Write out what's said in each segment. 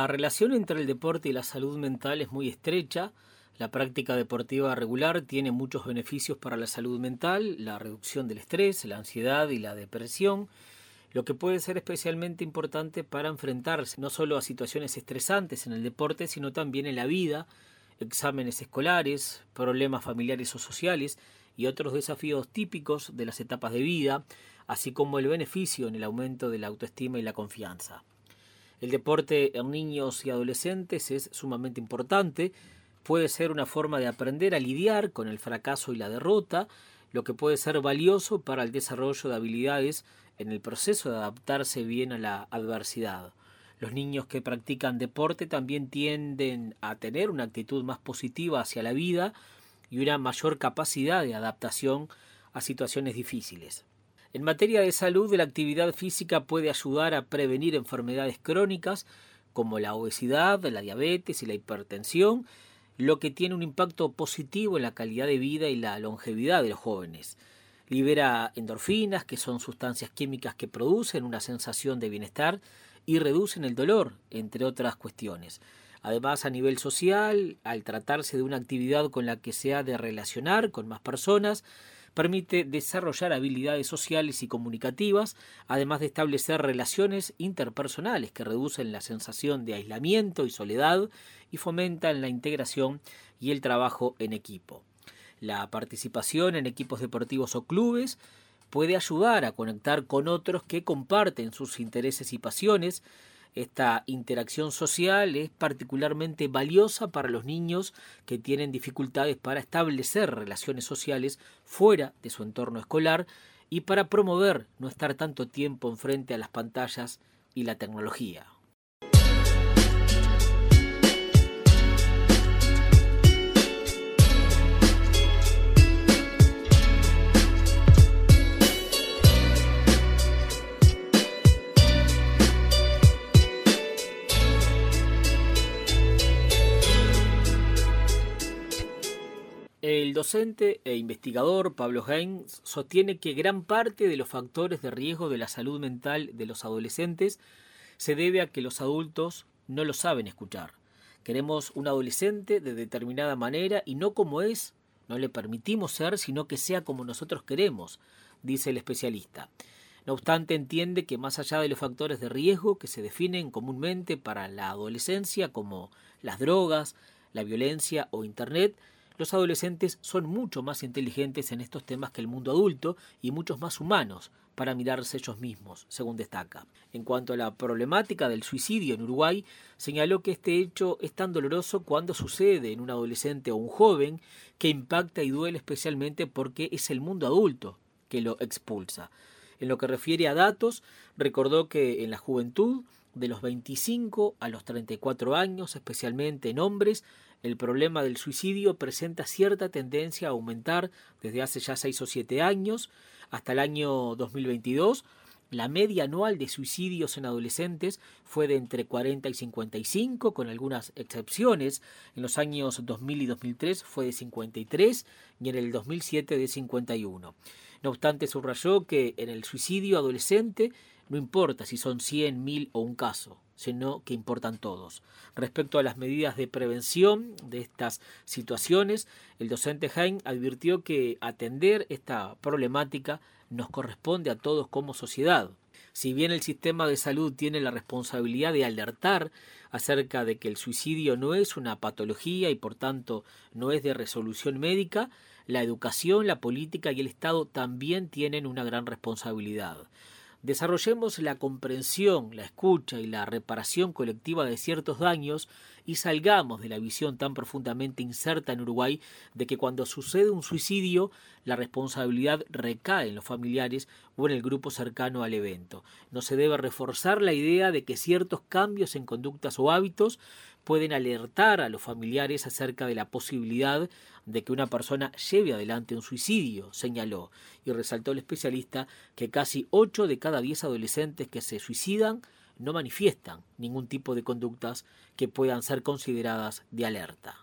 La relación entre el deporte y la salud mental es muy estrecha. La práctica deportiva regular tiene muchos beneficios para la salud mental, la reducción del estrés, la ansiedad y la depresión, lo que puede ser especialmente importante para enfrentarse no solo a situaciones estresantes en el deporte, sino también en la vida, exámenes escolares, problemas familiares o sociales y otros desafíos típicos de las etapas de vida, así como el beneficio en el aumento de la autoestima y la confianza. El deporte en niños y adolescentes es sumamente importante. Puede ser una forma de aprender a lidiar con el fracaso y la derrota, lo que puede ser valioso para el desarrollo de habilidades en el proceso de adaptarse bien a la adversidad. Los niños que practican deporte también tienden a tener una actitud más positiva hacia la vida y una mayor capacidad de adaptación a situaciones difíciles. En materia de salud, la actividad física puede ayudar a prevenir enfermedades crónicas como la obesidad, la diabetes y la hipertensión, lo que tiene un impacto positivo en la calidad de vida y la longevidad de los jóvenes. Libera endorfinas, que son sustancias químicas que producen una sensación de bienestar y reducen el dolor, entre otras cuestiones. Además, a nivel social, al tratarse de una actividad con la que se ha de relacionar con más personas, permite desarrollar habilidades sociales y comunicativas, además de establecer relaciones interpersonales que reducen la sensación de aislamiento y soledad y fomentan la integración y el trabajo en equipo. La participación en equipos deportivos o clubes puede ayudar a conectar con otros que comparten sus intereses y pasiones. Esta interacción social es particularmente valiosa para los niños que tienen dificultades para establecer relaciones sociales fuera de su entorno escolar y para promover no estar tanto tiempo enfrente a las pantallas y la tecnología. El docente e investigador Pablo Heyn sostiene que gran parte de los factores de riesgo de la salud mental de los adolescentes se debe a que los adultos no lo saben escuchar. Queremos un adolescente de determinada manera y no como es, no le permitimos ser, sino que sea como nosotros queremos, dice el especialista. No obstante, entiende que más allá de los factores de riesgo que se definen comúnmente para la adolescencia, como las drogas, la violencia o Internet, los adolescentes son mucho más inteligentes en estos temas que el mundo adulto y muchos más humanos para mirarse ellos mismos, según destaca. En cuanto a la problemática del suicidio en Uruguay, señaló que este hecho es tan doloroso cuando sucede en un adolescente o un joven que impacta y duele especialmente porque es el mundo adulto que lo expulsa. En lo que refiere a datos, recordó que en la juventud, de los 25 a los 34 años, especialmente en hombres, el problema del suicidio presenta cierta tendencia a aumentar desde hace ya 6 o 7 años. Hasta el año 2022, la media anual de suicidios en adolescentes fue de entre 40 y 55, con algunas excepciones. En los años 2000 y 2003 fue de 53 y en el 2007 de 51. No obstante, subrayó que en el suicidio adolescente no importa si son 100, 1000 o un caso, sino que importan todos. Respecto a las medidas de prevención de estas situaciones, el docente Heyn advirtió que atender esta problemática nos corresponde a todos como sociedad. Si bien el sistema de salud tiene la responsabilidad de alertar acerca de que el suicidio no es una patología y por tanto no es de resolución médica, la educación, la política y el Estado también tienen una gran responsabilidad. Desarrollemos la comprensión, la escucha y la reparación colectiva de ciertos daños y salgamos de la visión tan profundamente inserta en Uruguay de que cuando sucede un suicidio la responsabilidad recae en los familiares o en el grupo cercano al evento. No se debe reforzar la idea de que ciertos cambios en conductas o hábitos pueden alertar a los familiares acerca de la posibilidad de que una persona lleve adelante un suicidio, señaló, y resaltó el especialista que casi 8 de cada 10 adolescentes que se suicidan no manifiestan ningún tipo de conductas que puedan ser consideradas de alerta.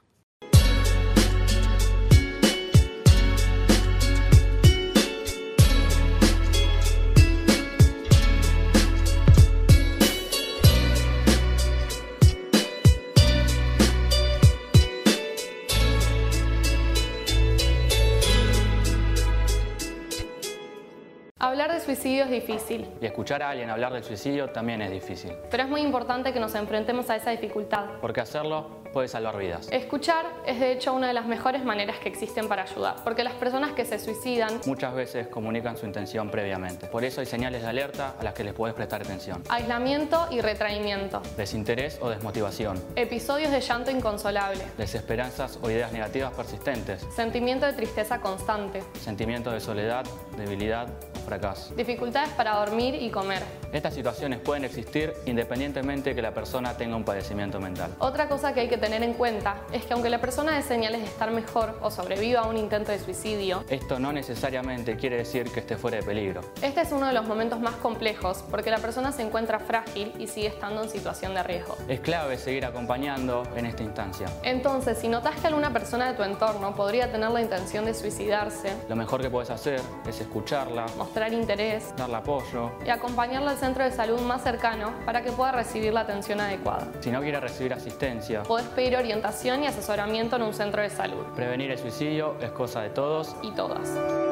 Hablar de suicidio es difícil. Y escuchar a alguien hablar del suicidio también es difícil. Pero es muy importante que nos enfrentemos a esa dificultad. Porque hacerlo puede salvar vidas. Escuchar es de hecho una de las mejores maneras que existen para ayudar, porque las personas que se suicidan muchas veces comunican su intención previamente. Por eso hay señales de alerta a las que les podés prestar atención. Aislamiento y retraimiento. Desinterés o desmotivación. Episodios de llanto inconsolable. Desesperanzas o ideas negativas persistentes. Sentimiento de tristeza constante. Sentimiento de soledad, debilidad o fracaso. Dificultades para dormir y comer. Estas situaciones pueden existir independientemente que la persona tenga un padecimiento mental. Otra cosa que hay que tener en cuenta es que aunque la persona dé señales de estar mejor o sobreviva a un intento de suicidio, esto no necesariamente quiere decir que esté fuera de peligro. Este es uno de los momentos más complejos porque la persona se encuentra frágil y sigue estando en situación de riesgo. Es clave seguir acompañando en esta instancia. Entonces, si notas que alguna persona de tu entorno podría tener la intención de suicidarse, lo mejor que puedes hacer es escucharla, mostrar interés, darle apoyo y acompañarla al centro de salud más cercano para que pueda recibir la atención adecuada. Si no quiere recibir asistencia, podés pedir orientación y asesoramiento en un centro de salud. Prevenir el suicidio es cosa de todos y todas.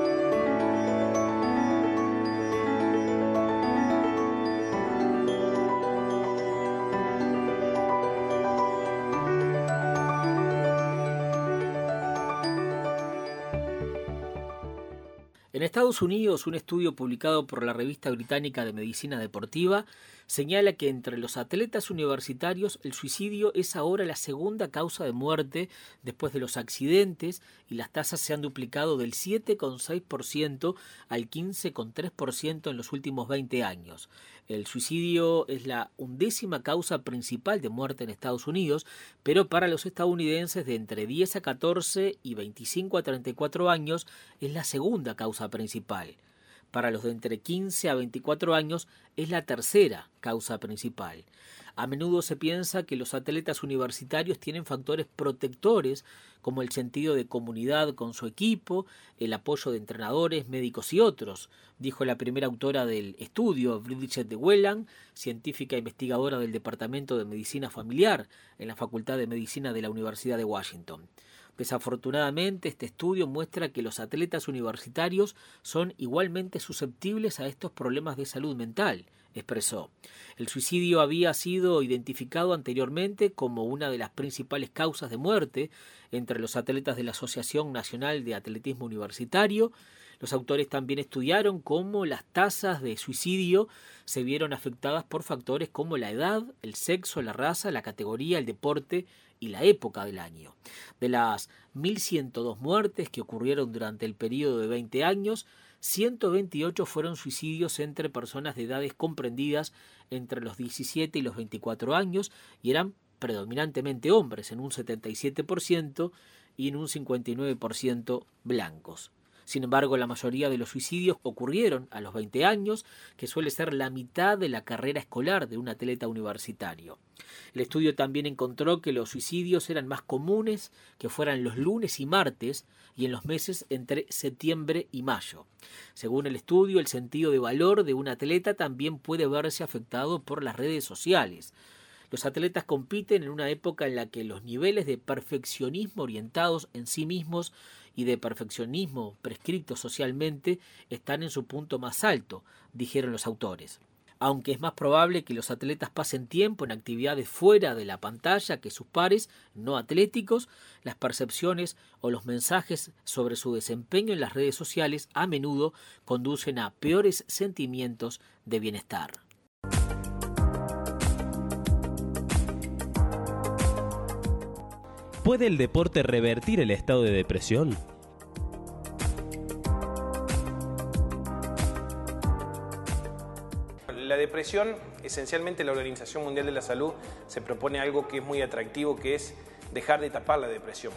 En Estados Unidos, un estudio publicado por la revista británica de medicina deportiva señala que entre los atletas universitarios el suicidio es ahora la segunda causa de muerte después de los accidentes y las tasas se han duplicado del 7,6% al 15,3% en los últimos 20 años. El suicidio es la 11ª causa principal de muerte en Estados Unidos, pero para los estadounidenses de entre 10 a 14 y 25 a 34 años es la segunda causa principal. Para los de entre 15 a 24 años es la tercera causa principal. A menudo se piensa que los atletas universitarios tienen factores protectores como el sentido de comunidad con su equipo, el apoyo de entrenadores, médicos y otros, dijo la primera autora del estudio, Bridget de Whelan, científica investigadora del Departamento de Medicina Familiar en la Facultad de Medicina de la Universidad de Washington. Desafortunadamente, este estudio muestra que los atletas universitarios son igualmente susceptibles a estos problemas de salud mental, expresó. El suicidio había sido identificado anteriormente como una de las principales causas de muerte entre los atletas de la Asociación Nacional de Atletismo Universitario. Los autores también estudiaron cómo las tasas de suicidio se vieron afectadas por factores como la edad, el sexo, la raza, la categoría, el deporte y la época del año. De las 1.102 muertes que ocurrieron durante el periodo de 20 años, 128 fueron suicidios entre personas de edades comprendidas entre los 17 y los 24 años y eran predominantemente hombres en un 77% y en un 59% blancos. Sin embargo, la mayoría de los suicidios ocurrieron a los 20 años, que suele ser la mitad de la carrera escolar de un atleta universitario. El estudio también encontró que los suicidios eran más comunes que fueran los lunes y martes y en los meses entre septiembre y mayo. Según el estudio, el sentido de valor de un atleta también puede verse afectado por las redes sociales. Los atletas compiten en una época en la que los niveles de perfeccionismo orientados en sí mismos y de perfeccionismo prescrito socialmente están en su punto más alto, dijeron los autores. Aunque es más probable que los atletas pasen tiempo en actividades fuera de la pantalla que sus pares no atléticos, las percepciones o los mensajes sobre su desempeño en las redes sociales a menudo conducen a peores sentimientos de bienestar. ¿Puede el deporte revertir el estado de depresión? La depresión, esencialmente la Organización Mundial de la Salud se propone algo que es muy atractivo, que es dejar de tapar la depresión.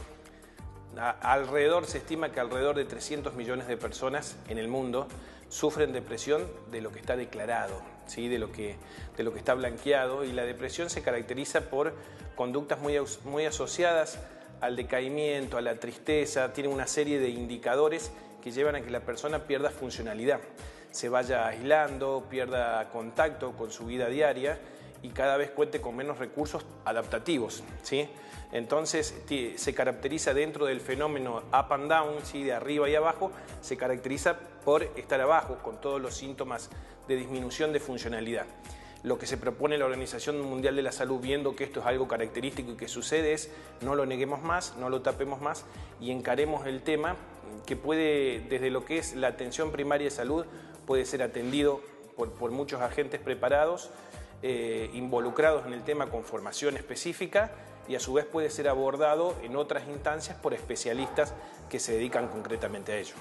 Se estima que alrededor de 300 millones de personas en el mundo sufren depresión de lo que está declarado, ¿sí? de lo que está blanqueado, y la depresión se caracteriza por conductas muy asociadas al decaimiento, a la tristeza, tiene una serie de indicadores que llevan a que la persona pierda funcionalidad, se vaya aislando, pierda contacto con su vida diaria y cada vez cuente con menos recursos adaptativos, ¿sí? Entonces se caracteriza dentro del fenómeno up and down, ¿sí? De arriba y abajo, se caracteriza por estar abajo con todos los síntomas de disminución de funcionalidad. Lo que se propone la Organización Mundial de la Salud, viendo que esto es algo característico y que sucede, es no lo neguemos más, no lo tapemos más y encaremos el tema que puede, desde lo que es la atención primaria de salud, puede ser atendido por muchos agentes preparados, involucrados en el tema con formación específica, y a su vez puede ser abordado en otras instancias por especialistas que se dedican concretamente a ello.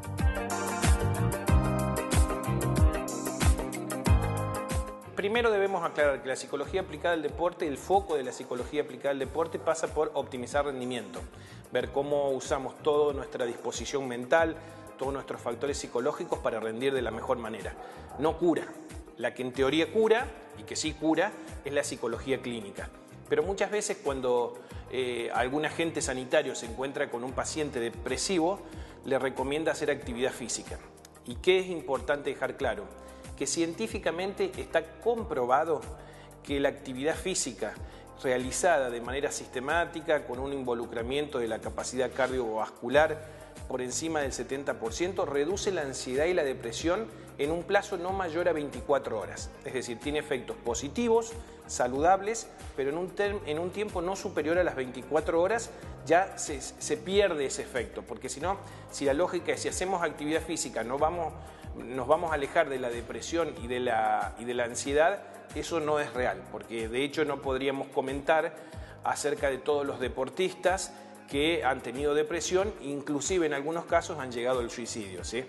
Primero debemos aclarar que la psicología aplicada al deporte, el foco de la psicología aplicada al deporte pasa por optimizar rendimiento, ver cómo usamos toda nuestra disposición mental, todos nuestros factores psicológicos para rendir de la mejor manera. No cura. La que en teoría cura, y que sí cura, es la psicología clínica. Pero muchas veces cuando algún agente sanitario se encuentra con un paciente depresivo, le recomienda hacer actividad física. ¿Y qué es importante dejar claro? Que científicamente está comprobado que la actividad física realizada de manera sistemática, con un involucramiento de la capacidad cardiovascular por encima del 70%, reduce la ansiedad y la depresión en un plazo no mayor a 24 horas. Es decir, tiene efectos positivos, saludables, pero en un tiempo no superior a las 24 horas ya se pierde ese efecto, porque si no, si la lógica es si hacemos actividad física nos vamos a alejar de la depresión y de la ansiedad, eso no es real, porque de hecho no podríamos comentar acerca de todos los deportistas que han tenido depresión, inclusive en algunos casos han llegado al suicidio, ¿sí?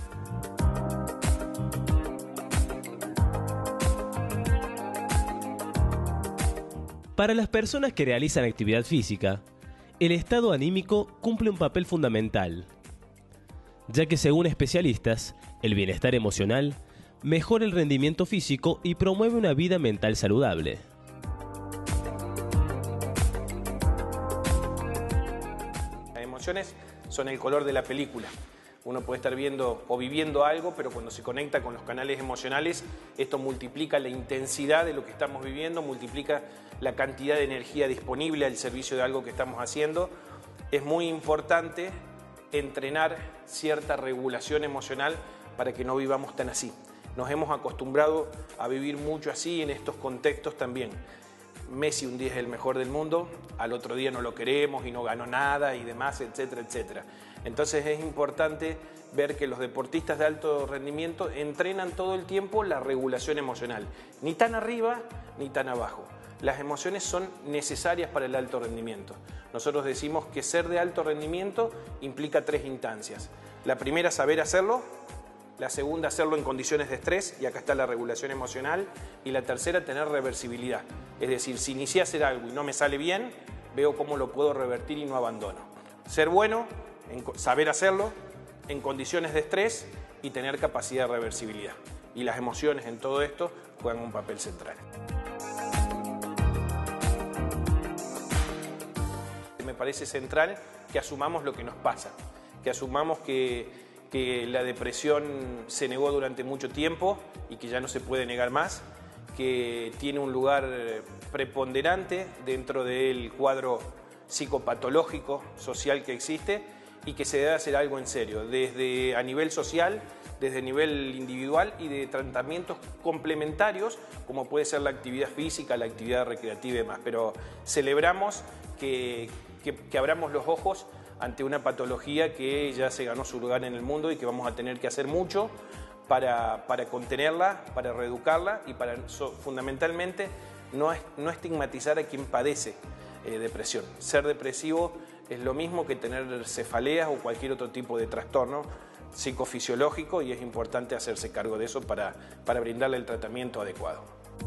Para las personas que realizan actividad física, el estado anímico cumple un papel fundamental, ya que según especialistas, el bienestar emocional mejora el rendimiento físico y promueve una vida mental saludable. Las emociones son el color de la película. Uno puede estar viendo o viviendo algo, pero cuando se conecta con los canales emocionales, esto multiplica la intensidad de lo que estamos viviendo, multiplica la cantidad de energía disponible al servicio de algo que estamos haciendo. Es muy importante entrenar cierta regulación emocional para que no vivamos tan así. Nos hemos acostumbrado a vivir mucho así en estos contextos también. Messi un día es el mejor del mundo, al otro día no lo queremos y no ganó nada y demás, etcétera, etcétera. Entonces es importante ver que los deportistas de alto rendimiento entrenan todo el tiempo la regulación emocional, ni tan arriba ni tan abajo. Las emociones son necesarias para el alto rendimiento. Nosotros decimos que ser de alto rendimiento implica 3 instancias. La primera, saber hacerlo. La segunda, hacerlo en condiciones de estrés, y acá está la regulación emocional. Y la tercera, tener reversibilidad. Es decir, si inicié a hacer algo y no me sale bien, veo cómo lo puedo revertir y no abandono. Ser bueno, saber hacerlo, en condiciones de estrés y tener capacidad de reversibilidad. Y las emociones en todo esto juegan un papel central. Me parece central que asumamos lo que nos pasa, que asumamos que la depresión se negó durante mucho tiempo y que ya no se puede negar más, que tiene un lugar preponderante dentro del cuadro psicopatológico social que existe y que se debe hacer algo en serio, desde a nivel social, desde a nivel individual y de tratamientos complementarios como puede ser la actividad física, la actividad recreativa y demás. Pero celebramos que abramos los ojos ante una patología que ya se ganó su lugar en el mundo y que vamos a tener que hacer mucho para contenerla, para reeducarla y para fundamentalmente no estigmatizar a quien padece depresión. Ser depresivo es lo mismo que tener cefaleas o cualquier otro tipo de trastorno psicofisiológico y es importante hacerse cargo de eso para brindarle el tratamiento adecuado.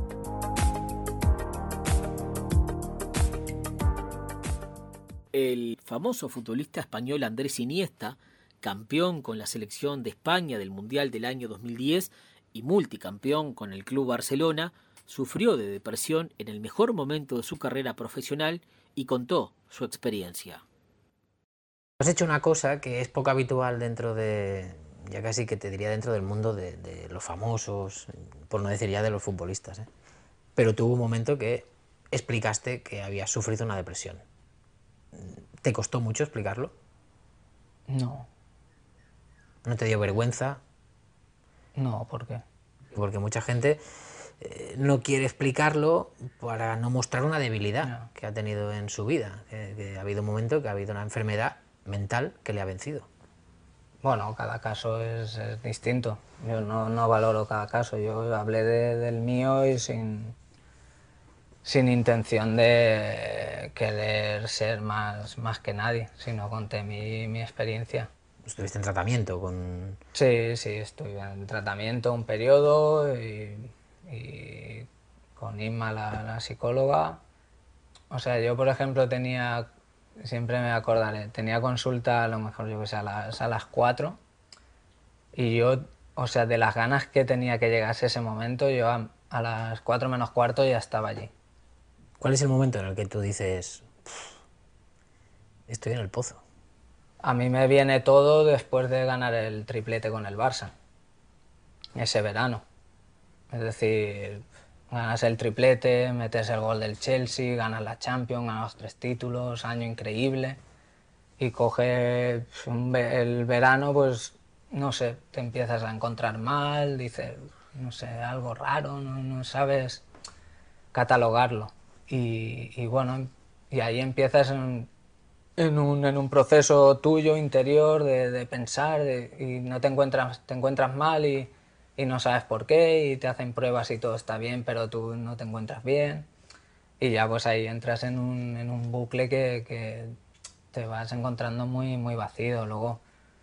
El famoso futbolista español Andrés Iniesta, campeón con la selección de España del Mundial del año 2010 y multicampeón con el Club Barcelona, sufrió de depresión en el mejor momento de su carrera profesional y contó su experiencia. Has hecho una cosa que es poco habitual dentro de, ya casi que te diría dentro del mundo de los famosos, por no decir ya de los futbolistas, pero tuvo un momento que explicaste que habías sufrido una depresión. ¿Te costó mucho explicarlo? No, ¿No te dio vergüenza? no, ¿por qué? Porque mucha gente no quiere explicarlo para no mostrar una debilidad No. que ha tenido en su vida, que ha habido un momento que ha habido una enfermedad mental que le ha vencido. Bueno, cada caso es distinto. Yo no valoro cada caso. Yo hablé del mío y sin intención de querer ser más que nadie, sino conté mi experiencia. Estuviste en tratamiento con... Sí, estuve en tratamiento un periodo y con Inma, la psicóloga. O sea, yo por ejemplo siempre me acordaré, tenía consulta a lo mejor yo que sé, a las 4 y yo, o sea, de las ganas que tenía que llegase ese momento, yo a las 4 menos cuarto ya estaba allí. ¿Cuál es el momento en el que tú dices, estoy en el pozo? A mí me viene todo después de ganar el triplete con el Barça, ese verano. Es decir, ganas el triplete, metes el gol del Chelsea, ganas la Champions, ganas los 3 títulos, año increíble. Y coges el verano, pues, no sé, te empiezas a encontrar mal, dices, no sé, algo raro, no sabes catalogarlo. Y bueno, y ahí empiezas en un proceso tuyo interior de pensar y no te encuentras mal y no sabes por qué y te hacen pruebas y todo está bien, pero tú no te encuentras bien y ya pues ahí entras en un bucle que te vas encontrando muy vacío. Luego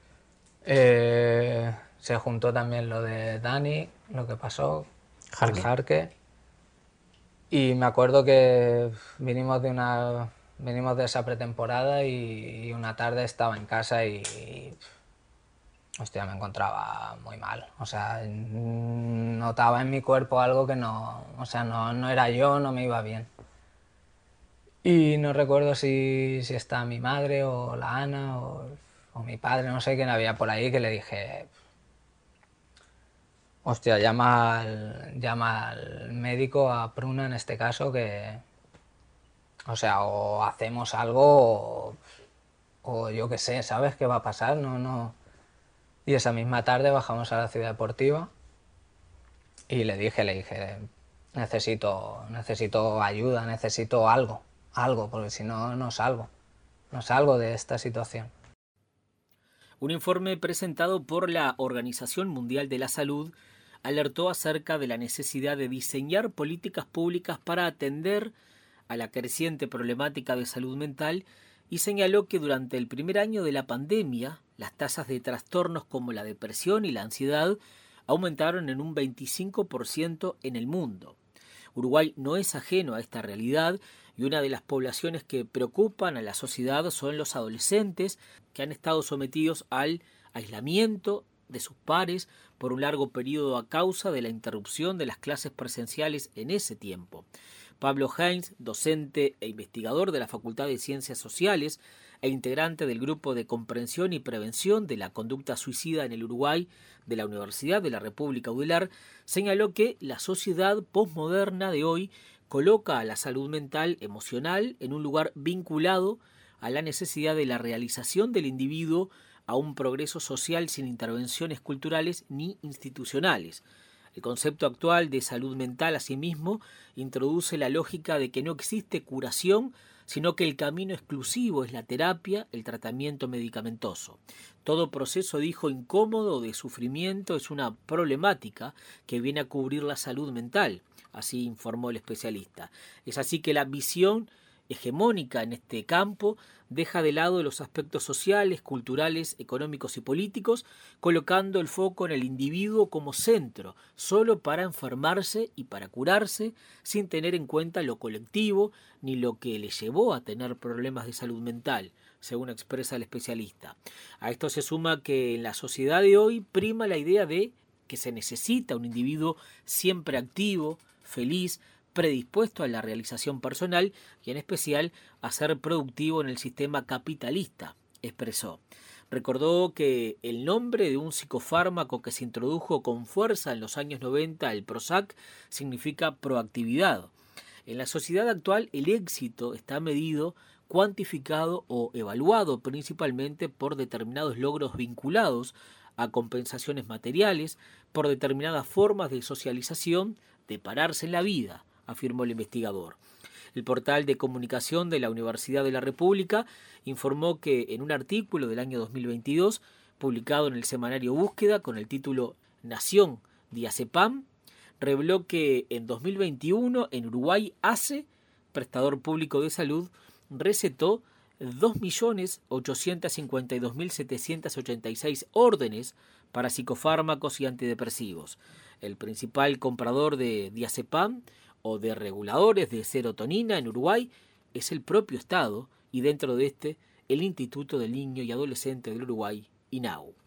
se juntó también lo de Dani, lo que pasó, Jarque. Y me acuerdo que vinimos de esa pretemporada y una tarde estaba en casa y hostia, me encontraba muy mal. O sea, notaba en mi cuerpo algo que no era yo, no me iba bien. Y no recuerdo si está mi madre o la Ana o mi padre, no sé quién había por ahí, que le dije, hostia, llama al médico, a Pruna en este caso, que, o sea, o hacemos algo o yo qué sé, ¿sabes qué va a pasar? No. Y esa misma tarde bajamos a la ciudad deportiva y le dije, necesito ayuda, necesito algo, porque si no, no salgo de esta situación. Un informe presentado por la Organización Mundial de la Salud alertó acerca de la necesidad de diseñar políticas públicas para atender a la creciente problemática de salud mental y señaló que durante el primer año de la pandemia, las tasas de trastornos como la depresión y la ansiedad aumentaron en un 25% en el mundo. Uruguay no es ajeno a esta realidad y una de las poblaciones que preocupan a la sociedad son los adolescentes que han estado sometidos al aislamiento de sus pares por un largo periodo a causa de la interrupción de las clases presenciales en ese tiempo. Pablo Heinz, docente e investigador de la Facultad de Ciencias Sociales e integrante del Grupo de Comprensión y Prevención de la Conducta Suicida en el Uruguay de la Universidad de la República Udelar, señaló que la sociedad posmoderna de hoy coloca a la salud mental emocional en un lugar vinculado a la necesidad de la realización del individuo a un progreso social sin intervenciones culturales ni institucionales. El concepto actual de salud mental, asimismo, introduce la lógica de que no existe curación, sino que el camino exclusivo es la terapia, el tratamiento medicamentoso. Todo proceso, dijo, incómodo o de sufrimiento es una problemática que viene a cubrir la salud mental, así informó el especialista. Es así que la visión hegemónica en este campo deja de lado los aspectos sociales, culturales, económicos y políticos, colocando el foco en el individuo como centro, solo para enfermarse y para curarse, sin tener en cuenta lo colectivo ni lo que le llevó a tener problemas de salud mental, según expresa el especialista. A esto se suma que en la sociedad de hoy prima la idea de que se necesita un individuo siempre activo, feliz, predispuesto a la realización personal y en especial a ser productivo en el sistema capitalista, expresó. Recordó que el nombre de un psicofármaco que se introdujo con fuerza en los años 90, el Prozac, significa proactividad. En la sociedad actual, el éxito está medido, cuantificado o evaluado principalmente por determinados logros vinculados a compensaciones materiales, por determinadas formas de socialización, de pararse en la vida, afirmó el investigador. El portal de comunicación de la Universidad de la República informó que en un artículo del año 2022, publicado en el semanario Búsqueda con el título Nación Diazepam, reveló que en 2021 en Uruguay ACE, prestador público de salud, recetó 2.852.786 órdenes para psicofármacos y antidepresivos. El principal comprador de diazepam o de reguladores de serotonina en Uruguay es el propio Estado y dentro de este el Instituto del Niño y Adolescente del Uruguay, INAU.